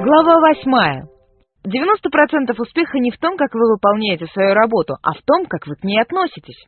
Глава 8. 90% успеха не в том, как вы выполняете свою работу, а в том, как вы к ней относитесь.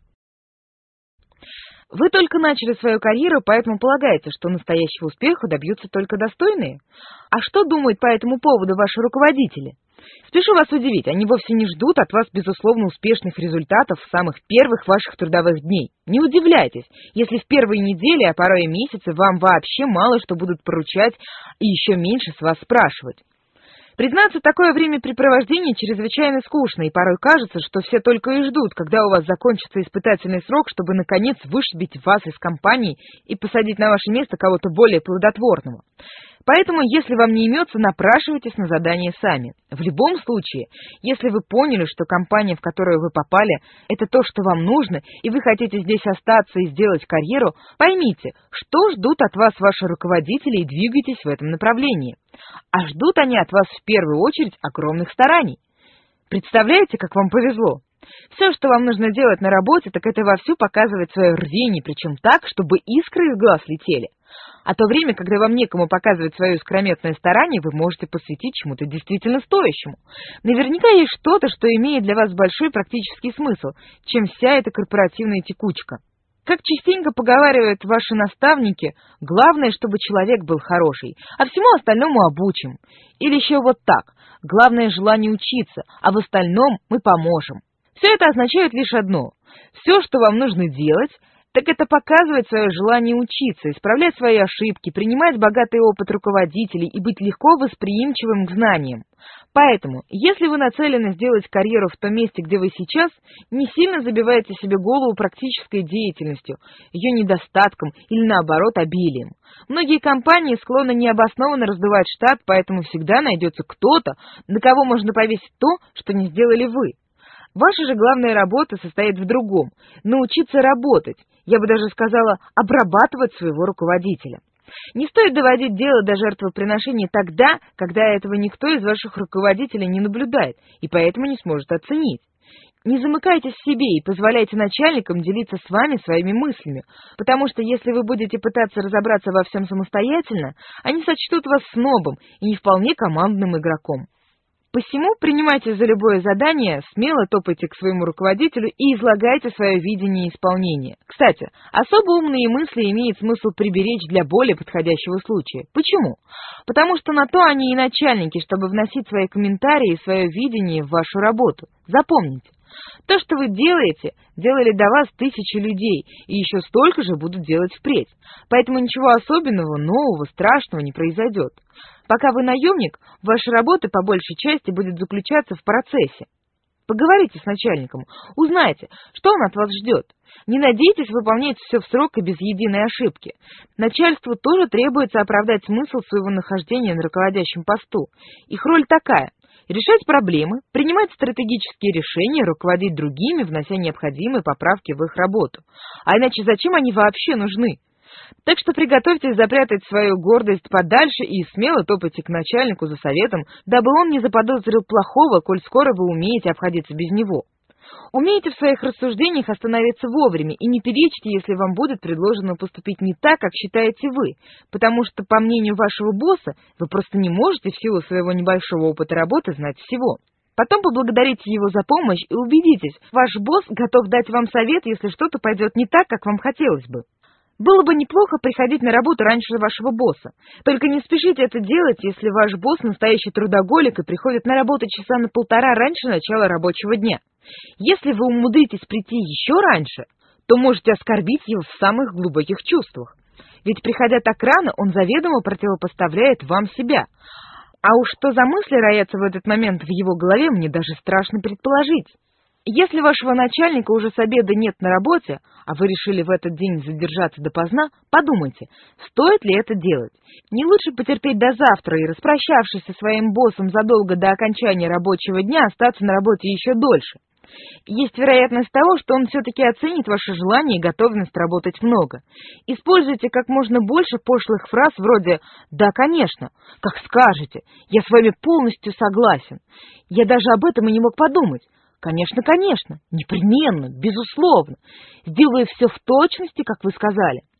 Вы только начали свою карьеру, поэтому полагаете, что настоящего успеха добьются только достойные? А что думают по этому поводу ваши руководители? Спешу вас удивить, они вовсе не ждут от вас, безусловно, успешных результатов с самых первых ваших трудовых дней. Не удивляйтесь, если в первые недели, а порой и месяцы, вам вообще мало что будут поручать и еще меньше с вас спрашивать. Признаться, такое времяпрепровождение чрезвычайно скучно, и порой кажется, что все только и ждут, когда у вас закончится испытательный срок, чтобы, наконец, вышибить вас из компании и посадить на ваше место кого-то более плодотворного. Поэтому, если вам не имется, напрашивайтесь на задание сами. В любом случае, если вы поняли, что компания, в которую вы попали, это то, что вам нужно, и вы хотите здесь остаться и сделать карьеру, поймите, что ждут от вас ваши руководители, и двигайтесь в этом направлении. А ждут они от вас в первую очередь огромных стараний. Представляете, как вам повезло? Все, что вам нужно делать на работе, так это вовсю показывать свое рвение, причем так, чтобы искры из глаз летели. А то время, когда вам некому показывать свое искрометное старание, вы можете посвятить чему-то действительно стоящему. Наверняка есть что-то, что имеет для вас большой практический смысл, чем вся эта корпоративная текучка. Как частенько поговаривают ваши наставники, главное, чтобы человек был хороший, а всему остальному обучим. Или еще вот так: главное желание учиться, а в остальном мы поможем. Все это означает лишь одно: все, что вам нужно делать, так это показывать свое желание учиться, исправлять свои ошибки, принимать богатый опыт руководителей и быть легко восприимчивым к знаниям. Поэтому, если вы нацелены сделать карьеру в том месте, где вы сейчас, не сильно забивайте себе голову практической деятельностью, ее недостатком или, наоборот, обилием. Многие компании склонны необоснованно раздувать штат, поэтому всегда найдется кто-то, на кого можно повесить то, что не сделали вы. Ваша же главная работа состоит в другом – научиться работать, я бы даже сказала, обрабатывать своего руководителя. Не стоит доводить дело до жертвоприношения тогда, когда этого никто из ваших руководителей не наблюдает и поэтому не сможет оценить. Не замыкайтесь в себе и позволяйте начальникам делиться с вами своими мыслями, потому что если вы будете пытаться разобраться во всем самостоятельно, они сочтут вас снобом и не вполне командным игроком. Посему принимайте за любое задание, смело топайте к своему руководителю и излагайте свое видение исполнения. Кстати, особо умные мысли имеет смысл приберечь для более подходящего случая. Почему? Потому что на то они и начальники, чтобы вносить свои комментарии и свое видение в вашу работу. Запомните, то, что вы делаете, делали до вас тысячи людей, и еще столько же будут делать впредь. Поэтому ничего особенного, нового, страшного не произойдет. Пока вы наемник, ваша работа по большей части будет заключаться в процессе. Поговорите с начальником, узнайте, что он от вас ждет. Не надейтесь выполнять все в срок и без единой ошибки. Начальству тоже требуется оправдать смысл своего нахождения на руководящем посту. Их роль такая: решать проблемы, принимать стратегические решения, руководить другими, внося необходимые поправки в их работу. А иначе зачем они вообще нужны? Так что приготовьтесь запрятать свою гордость подальше и смело топайте к начальнику за советом, дабы он не заподозрил плохого, коль скоро вы умеете обходиться без него. Умейте в своих рассуждениях остановиться вовремя и не перечьте, если вам будет предложено поступить не так, как считаете вы, потому что, по мнению вашего босса, вы просто не можете в силу своего небольшого опыта работы знать всего. Потом поблагодарите его за помощь и убедитесь, ваш босс готов дать вам совет, если что-то пойдет не так, как вам хотелось бы. Было бы неплохо приходить на работу раньше вашего босса. Только не спешите это делать, если ваш босс настоящий трудоголик и приходит на работу часа на полтора раньше начала рабочего дня. Если вы умудритесь прийти еще раньше, то можете оскорбить его в самых глубоких чувствах. Ведь, приходя так рано, он заведомо противопоставляет вам себя. А уж что за мысли роятся в этот момент в его голове, мне даже страшно предположить. Если вашего начальника уже с обеда нет на работе, а вы решили в этот день задержаться допоздна, подумайте, стоит ли это делать. Не лучше потерпеть до завтра и, распрощавшись со своим боссом задолго до окончания рабочего дня, остаться на работе еще дольше. Есть вероятность того, что он все-таки оценит ваше желание и готовность работать много. Используйте как можно больше пошлых фраз вроде «да, конечно», «как скажете», «я с вами полностью согласен», «я даже об этом и не мог подумать», «конечно, конечно», «непременно», «безусловно», «сделаю все в точности, как вы сказали».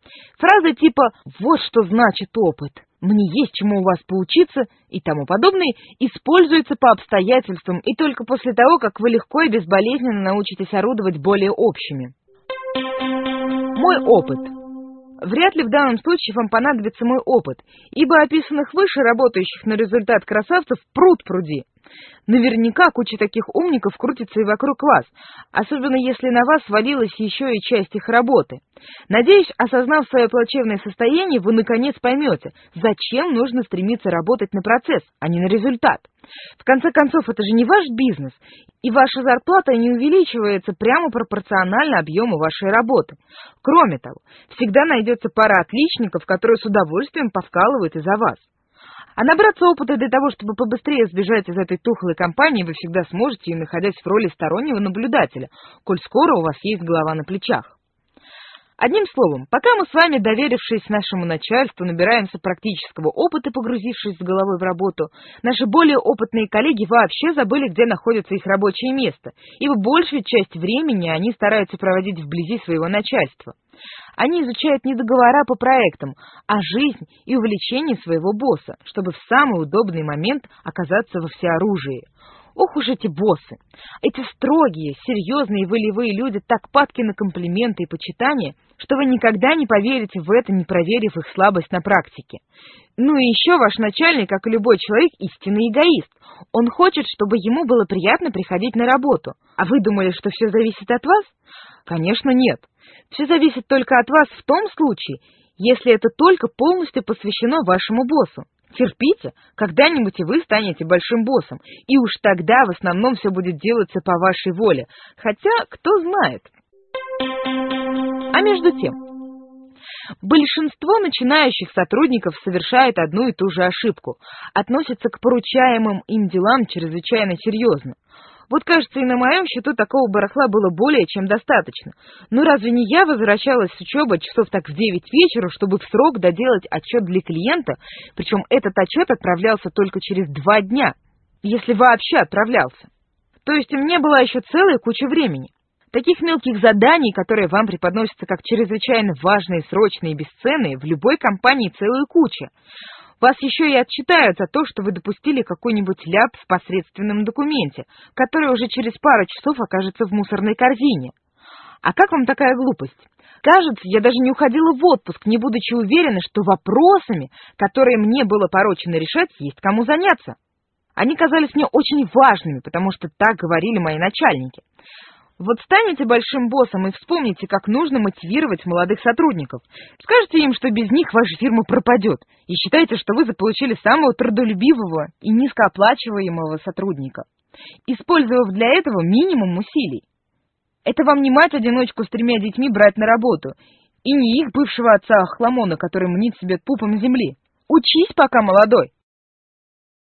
Фразы типа «вот что значит опыт», «мне есть чему у вас поучиться» и тому подобное используются по обстоятельствам и только после того, как вы легко и безболезненно научитесь орудовать более общими. Мой опыт. Вряд ли в данном случае вам понадобится мой опыт, ибо описанных выше работающих на результат красавцев пруд-пруди. Наверняка куча таких умников крутится и вокруг вас, особенно если на вас свалилась еще и часть их работы. Надеюсь, осознав свое плачевное состояние, вы наконец поймете, зачем нужно стремиться работать на процесс, а не на результат. В конце концов, это же не ваш бизнес, и ваша зарплата не увеличивается прямо пропорционально объему вашей работы. Кроме того, всегда найдется пара отличников, которые с удовольствием повкалывают из-за вас. А набраться опыта для того, чтобы побыстрее сбежать из этой тухлой компании, вы всегда сможете, и находясь в роли стороннего наблюдателя, коль скоро у вас есть голова на плечах. Одним словом, пока мы с вами, доверившись нашему начальству, набираемся практического опыта, погрузившись с головой в работу, наши более опытные коллеги вообще забыли, где находится их рабочее место, ибо большую часть времени они стараются проводить вблизи своего начальства. Они изучают не договора по проектам, а жизнь и увлечения своего босса, чтобы в самый удобный момент оказаться во всеоружии. Ох уж эти боссы! Эти строгие, серьезные, волевые люди так падки на комплименты и почитания, что вы никогда не поверите в это, не проверив их слабость на практике. Ну и еще ваш начальник, как и любой человек, истинный эгоист. Он хочет, чтобы ему было приятно приходить на работу. А вы думали, что все зависит от вас? Конечно, нет. Все зависит только от вас в том случае, если это только полностью посвящено вашему боссу. Терпите, когда-нибудь и вы станете большим боссом, и уж тогда в основном все будет делаться по вашей воле, хотя кто знает. А между тем, большинство начинающих сотрудников совершает одну и ту же ошибку, относятся к поручаемым им делам чрезвычайно серьезно. Вот, кажется, и на моем счету такого барахла было более чем достаточно. Но разве не я возвращалась с учебы часов так в 9 вечера, чтобы в срок доделать отчет для клиента, причем этот отчет отправлялся только через 2 дня, если вообще отправлялся. То есть у меня была еще целая куча времени. Таких мелких заданий, которые вам преподносятся как чрезвычайно важные, срочные и бесценные, в любой компании целая куча. Вас еще и отчитают за то, что вы допустили какой-нибудь ляп в посредственном документе, который уже через пару часов окажется в мусорной корзине. А как вам такая глупость? Кажется, я даже не уходила в отпуск, не будучи уверена, что вопросами, которые мне было поручено решать, есть кому заняться. Они казались мне очень важными, потому что так говорили мои начальники. Вот станете большим боссом и вспомните, как нужно мотивировать молодых сотрудников. Скажите им, что без них ваша фирма пропадет, и считайте, что вы заполучили самого трудолюбивого и низкооплачиваемого сотрудника, использовав для этого минимум усилий. Это вам не мать-одиночку с 3 детьми брать на работу, и не их бывшего отца Хламона, который мнит себе пупом земли. Учись, пока молодой.